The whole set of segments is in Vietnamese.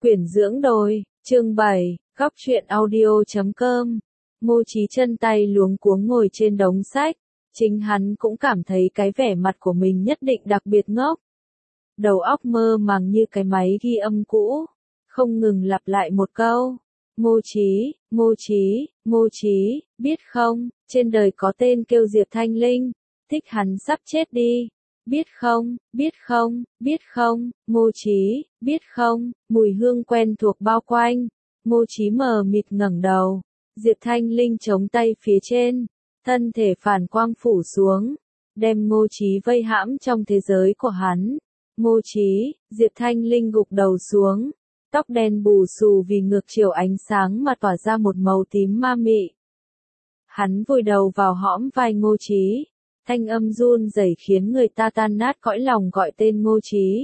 Quyển dưỡng đồi, chương 7, góc truyện audio.com. Ngô Chí chân tay luống cuống ngồi trên đống sách, chính hắn cũng cảm thấy cái vẻ mặt của mình nhất định đặc biệt ngốc. Đầu óc mơ màng như cái máy ghi âm cũ, không ngừng lặp lại một câu. Ngô Chí, Ngô Chí, Ngô Chí, biết không, trên đời có tên kêu Diệp Thanh Linh, thích hắn sắp chết đi. Biết không, biết không, biết không, Ngô Chí, biết không, mùi hương quen thuộc bao quanh. Ngô Chí mờ mịt ngẩng đầu, Diệp Thanh Linh chống tay phía trên, thân thể phản quang phủ xuống, đem Ngô Chí vây hãm trong thế giới của hắn. Ngô Chí, Diệp Thanh Linh gục đầu xuống, tóc đen bù xù vì ngược chiều ánh sáng mà tỏa ra một màu tím ma mị. Hắn vùi đầu vào hõm vai Ngô Chí. Thanh âm run rẩy khiến người ta tan nát cõi lòng gọi tên Ngô Chí.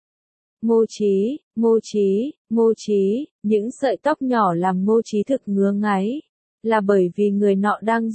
Ngô Chí, Ngô Chí, Ngô Chí, những sợi tóc nhỏ làm Ngô Chí thực ngứa ngáy, là bởi vì người nọ đang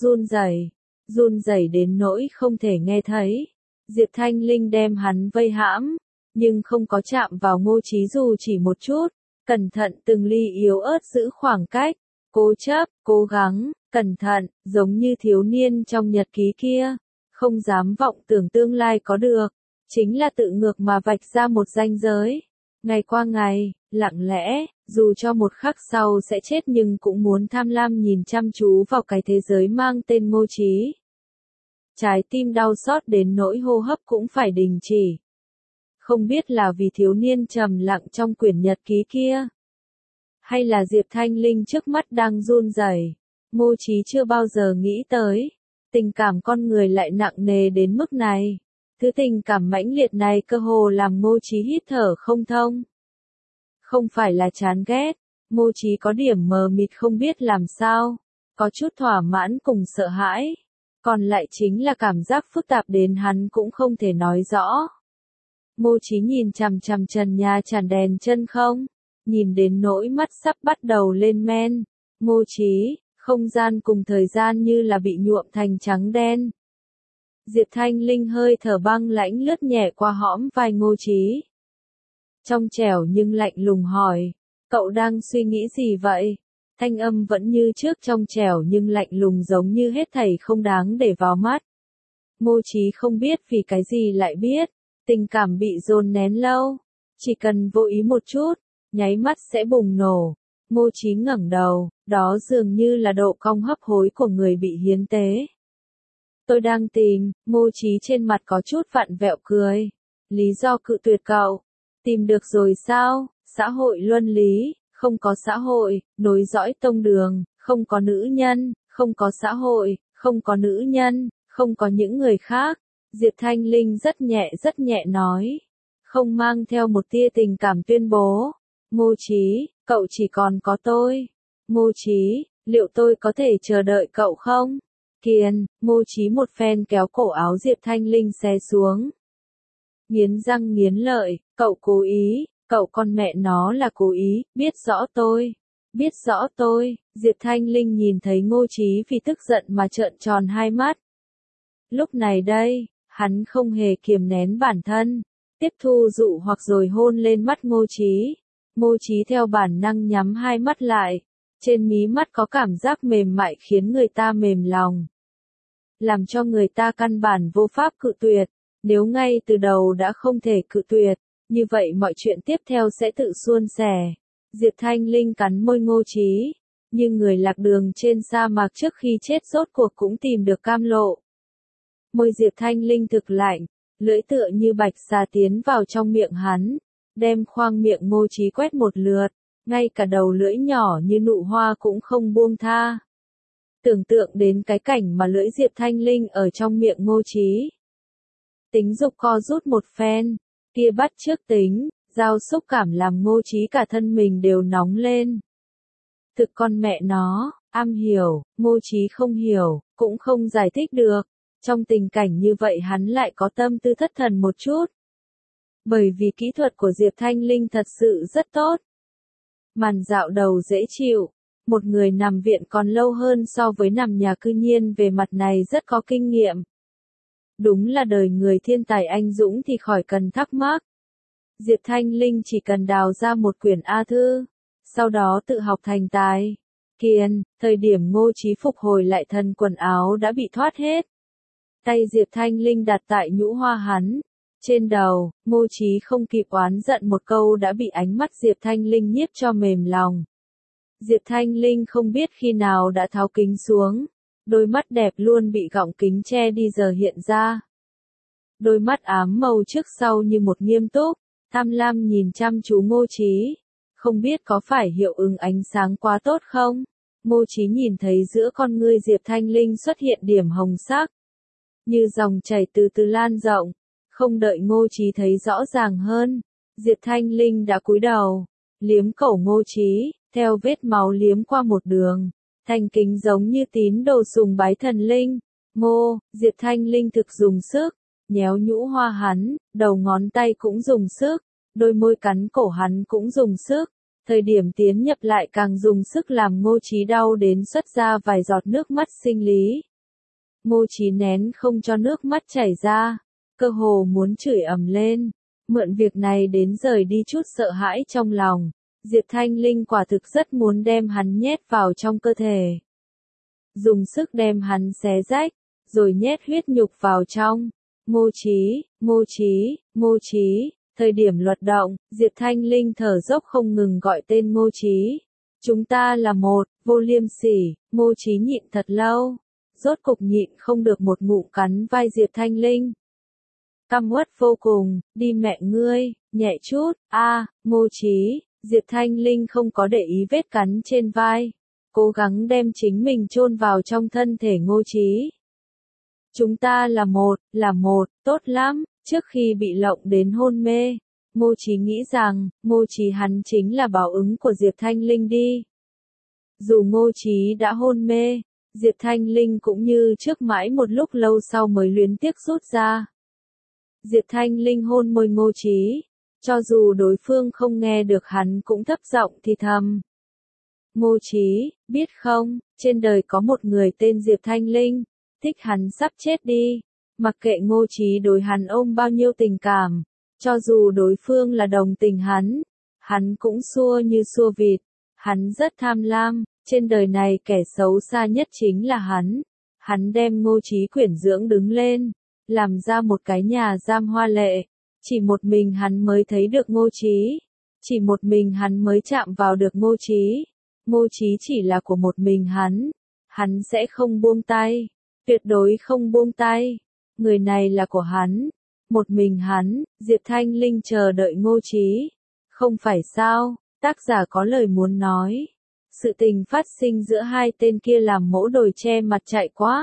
run rẩy đến nỗi không thể nghe thấy. Diệp Thanh Linh đem hắn vây hãm, nhưng không có chạm vào Ngô Chí dù chỉ một chút, cẩn thận từng ly yếu ớt giữ khoảng cách, cố chấp, cố gắng, cẩn thận, giống như thiếu niên trong nhật ký kia. Không dám vọng tưởng tương lai có được, chính là tự ngược mà vạch ra một ranh giới. Ngày qua ngày, lặng lẽ, dù cho một khắc sau sẽ chết nhưng cũng muốn tham lam nhìn chăm chú vào cái thế giới mang tên Ngô Chí. Trái tim đau xót đến nỗi hô hấp cũng phải đình chỉ. Không biết là vì thiếu niên trầm lặng trong quyển nhật ký kia, hay là Diệp Thanh Linh trước mắt đang run rẩy. Ngô Chí chưa bao giờ nghĩ tới. Tình cảm con người lại nặng nề đến mức này. Thứ tình cảm mãnh liệt này cơ hồ làm Ngô Chí hít thở không thông. Không phải là chán ghét, Ngô Chí có điểm mờ mịt không biết làm sao, có chút thỏa mãn cùng sợ hãi, còn lại chính là cảm giác phức tạp đến hắn cũng không thể nói rõ. Ngô Chí nhìn chằm chằm trần nhà tràn đèn chân không, nhìn đến nỗi mắt sắp bắt đầu lên men. Ngô Chí, không gian cùng thời gian như là bị nhuộm thành trắng đen. Diệp Thanh Linh hơi thở băng lãnh lướt nhẹ qua hõm vai Ngô Chí. Trong trẻo nhưng lạnh lùng hỏi, cậu đang suy nghĩ gì vậy? Thanh âm vẫn như trước trong trẻo nhưng lạnh lùng giống như hết thảy không đáng để vào mắt. Ngô Chí không biết vì cái gì lại biết, tình cảm bị dồn nén lâu, chỉ cần vô ý một chút, nháy mắt sẽ bùng nổ. Ngô Chí ngẩng đầu, đó dường như là độ cong hấp hối của người bị hiến tế. Tôi đang tìm, Ngô Chí trên mặt có chút vặn vẹo cười. Lý do cự tuyệt cậu. Tìm được rồi sao? Xã hội luân lý, không có xã hội, nối dõi tông đường, không có nữ nhân, không có xã hội, không có nữ nhân, không có những người khác. Diệp Thanh Linh rất nhẹ nói. Không mang theo một tia tình cảm tuyên bố. Ngô Chí, cậu chỉ còn có tôi. Ngô Chí, liệu tôi có thể chờ đợi cậu không? Kiền, Ngô Chí một phen kéo cổ áo Diệp Thanh Linh xé xuống. Nghiến răng nghiến lợi, cậu cố ý, cậu con mẹ nó là cố ý, biết rõ tôi. Diệp Thanh Linh nhìn thấy Ngô Chí vì tức giận mà trợn tròn hai mắt. Lúc này đây, hắn không hề kiềm nén bản thân, tiếp thu dụ hoặc rồi hôn lên mắt Ngô Chí. Ngô Chí theo bản năng nhắm hai mắt lại, trên mí mắt có cảm giác mềm mại khiến người ta mềm lòng, làm cho người ta căn bản vô pháp cự tuyệt. Nếu ngay từ đầu đã không thể cự tuyệt, như vậy mọi chuyện tiếp theo sẽ tự suôn sẻ. Diệp Thanh Linh cắn môi Ngô Chí, nhưng người lạc đường trên sa mạc trước khi chết rốt cuộc cũng tìm được cam lộ. Môi Diệp Thanh Linh thực lạnh, lưỡi tựa như bạch xà tiến vào trong miệng hắn, đem khoang miệng Ngô Chí quét một lượt, ngay cả đầu lưỡi nhỏ như nụ hoa cũng không buông tha. Tưởng tượng đến cái cảnh mà lưỡi Diệp Thanh Linh ở trong miệng Ngô Chí, tính dục co rút một phen, kia bắt trước tính, giao xúc cảm làm Ngô Chí cả thân mình đều nóng lên. Thực con mẹ nó, am hiểu, Ngô Chí không hiểu, cũng không giải thích được. Trong tình cảnh như vậy hắn lại có tâm tư thất thần một chút. Bởi vì kỹ thuật của Diệp Thanh Linh thật sự rất tốt. Màn dạo đầu dễ chịu, một người nằm viện còn lâu hơn so với nằm nhà cư nhiên về mặt này rất có kinh nghiệm. Đúng là đời người thiên tài anh dũng thì khỏi cần thắc mắc. Diệp Thanh Linh chỉ cần đào ra một quyển A thư, sau đó tự học thành tài. Kiên, thời điểm Ngô Chí phục hồi lại thân quần áo đã bị thoát hết. Tay Diệp Thanh Linh đặt tại nhũ hoa hắn. Trên đầu, Ngô Chí không kịp oán giận một câu đã bị ánh mắt Diệp Thanh Linh nhiếp cho mềm lòng. Diệp Thanh Linh không biết khi nào đã tháo kính xuống. Đôi mắt đẹp luôn bị gọng kính che đi giờ hiện ra. Đôi mắt ám màu trước sau như một nghiêm túc, tham lam nhìn chăm chú Ngô Chí. Không biết có phải hiệu ứng ánh sáng quá tốt không? Ngô Chí nhìn thấy giữa con ngươi Diệp Thanh Linh xuất hiện điểm hồng sắc. Như dòng chảy từ từ lan rộng. Không đợi Ngô Chí thấy rõ ràng hơn. Diệp Thanh Linh đã cúi đầu. Liếm cổ Ngô Chí, theo vết máu liếm qua một đường. Thành kính giống như tín đồ sùng bái thần linh. Diệp Thanh Linh thực dùng sức. Nhéo nhũ hoa hắn, đầu ngón tay cũng dùng sức. Đôi môi cắn cổ hắn cũng dùng sức. Thời điểm tiến nhập lại càng dùng sức làm Ngô Chí đau đến xuất ra vài giọt nước mắt sinh lý. Ngô Chí nén không cho nước mắt chảy ra, cơ hồ muốn chửi ầm lên, mượn việc này đến rời đi chút sợ hãi trong lòng. Diệp Thanh Linh quả thực rất muốn đem hắn nhét vào trong cơ thể. Dùng sức đem hắn xé rách, rồi nhét huyết nhục vào trong. Ngô Chí. Thời điểm luật động, Diệp Thanh Linh thở dốc không ngừng gọi tên Ngô Chí. Chúng ta là một, vô liêm sỉ. Ngô Chí nhịn thật lâu, rốt cục nhịn không được một ngụm cắn vai Diệp Thanh Linh. Căm uất vô cùng, đi mẹ ngươi, nhẹ chút, Ngô Chí. Diệp Thanh Linh không có để ý vết cắn trên vai, cố gắng đem chính mình chôn vào trong thân thể Ngô Chí. Chúng ta là một, tốt lắm. Trước khi bị lộng đến hôn mê, Ngô Chí nghĩ rằng, Ngô Chí hắn chính là báo ứng của Diệp Thanh Linh đi. Dù Ngô Chí đã hôn mê, Diệp Thanh Linh cũng như trước mãi một lúc lâu sau mới luyến tiếc rút ra. Diệp Thanh Linh hôn môi Ngô Chí, cho dù đối phương không nghe được hắn cũng thấp giọng thì thầm. Ngô Chí, biết không, trên đời có một người tên Diệp Thanh Linh, thích hắn sắp chết đi. Mặc kệ Ngô Chí đối hắn ôm bao nhiêu tình cảm, cho dù đối phương là đồng tình hắn cũng xua như xua vịt. Hắn rất tham lam, trên đời này kẻ xấu xa nhất chính là hắn. Hắn đem Ngô Chí quyển dưỡng đứng lên, làm ra một cái nhà giam hoa lệ. Chỉ một mình hắn mới thấy được Ngô Chí. Chỉ một mình hắn mới chạm vào được Ngô Chí. Ngô Chí chỉ là của một mình hắn sẽ không buông tay, tuyệt đối không buông tay. Người này là của hắn, một mình hắn. Diệp Thanh Linh chờ đợi Ngô Chí. Không phải sao, tác giả có lời muốn nói. Sự tình phát sinh giữa hai tên kia làm mỗ đồi che mặt chạy quá.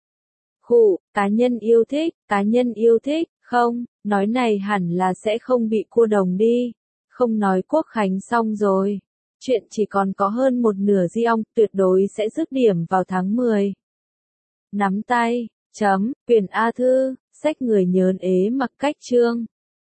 Cá nhân yêu thích, không, nói này hẳn là sẽ không bị cua đồng đi. Không nói Quốc Khánh xong rồi. Chuyện chỉ còn có hơn một nửa Di-ong, tuyệt đối sẽ dứt điểm vào tháng 10. Nắm tay. Quyển A thư, sách người nhớn ế mặc cách chương.